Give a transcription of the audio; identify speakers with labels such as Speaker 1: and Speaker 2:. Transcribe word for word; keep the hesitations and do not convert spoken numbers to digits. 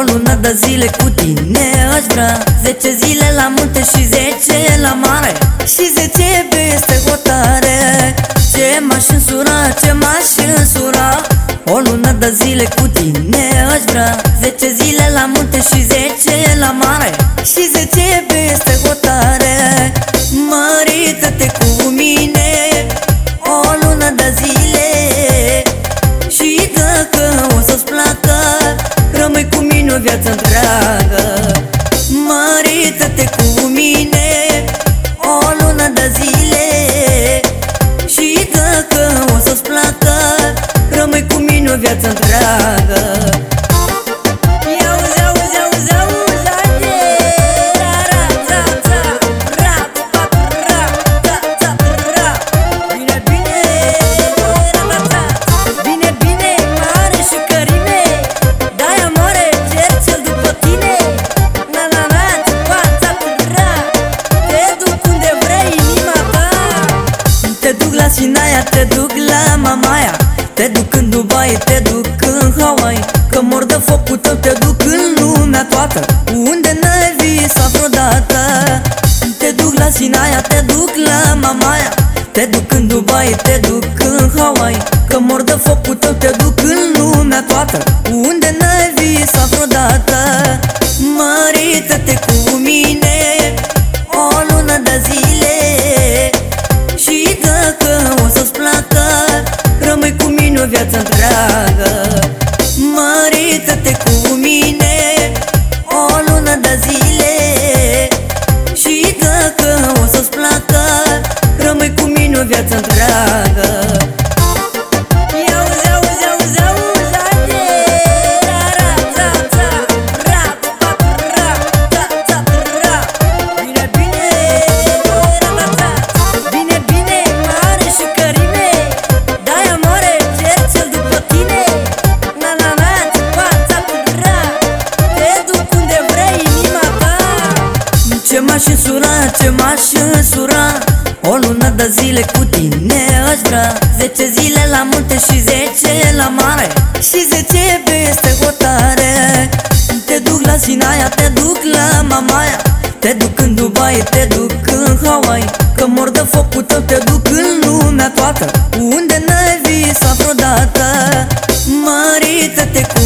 Speaker 1: lună de zile cu tine aș vrea, zece zile la munte și zece la mare, și zece peste hotare. Ce m-aș însura, ce m-aș însura, o lună de zile cu tine aș vrea, zece zile la munte și zece la mare, și zece peste hotare. Mărită-te cu mine o lună de zile, și dacă o să-ți placă, rămâi cu mine o viață întreagă. Mărită-te cu mine o lună de zile, și dacă o să-ți placă, rămâi cu mine o viață întreagă. Te duc la Mamaia, te duc în Dubai, te duc în Hawaii, că mor de focul tău, te duc în lumea toată, unde n-ai visat vreodată. Te duc la Sinaia, te duc la Mamaia, te duc în Dubai, te duc în Hawaii, că mor de focul tău, te duc în lumea toată, unde n-ai visat vreodată. Mărită-te cu mine o lună de zile, și dacă o să-ți placă, rămâi cu mine o viață întreagă. Mărită-te cu mine o lună de zile, și dacă o să-ți placă, rămâi cu mine o viață întreagă. Ce m-aș însura, ce m-aș însura, o lună de zile cu tine aș vrea, zece zile la munte și zece la mare, și zece peste hotare. Te duc la Sinaia, te duc la Mamaia, te duc în Dubai, te duc în Hawaii, că mor de focul tău, te duc în lumea toată, unde n-ai visat vreodată. Mărită-te cu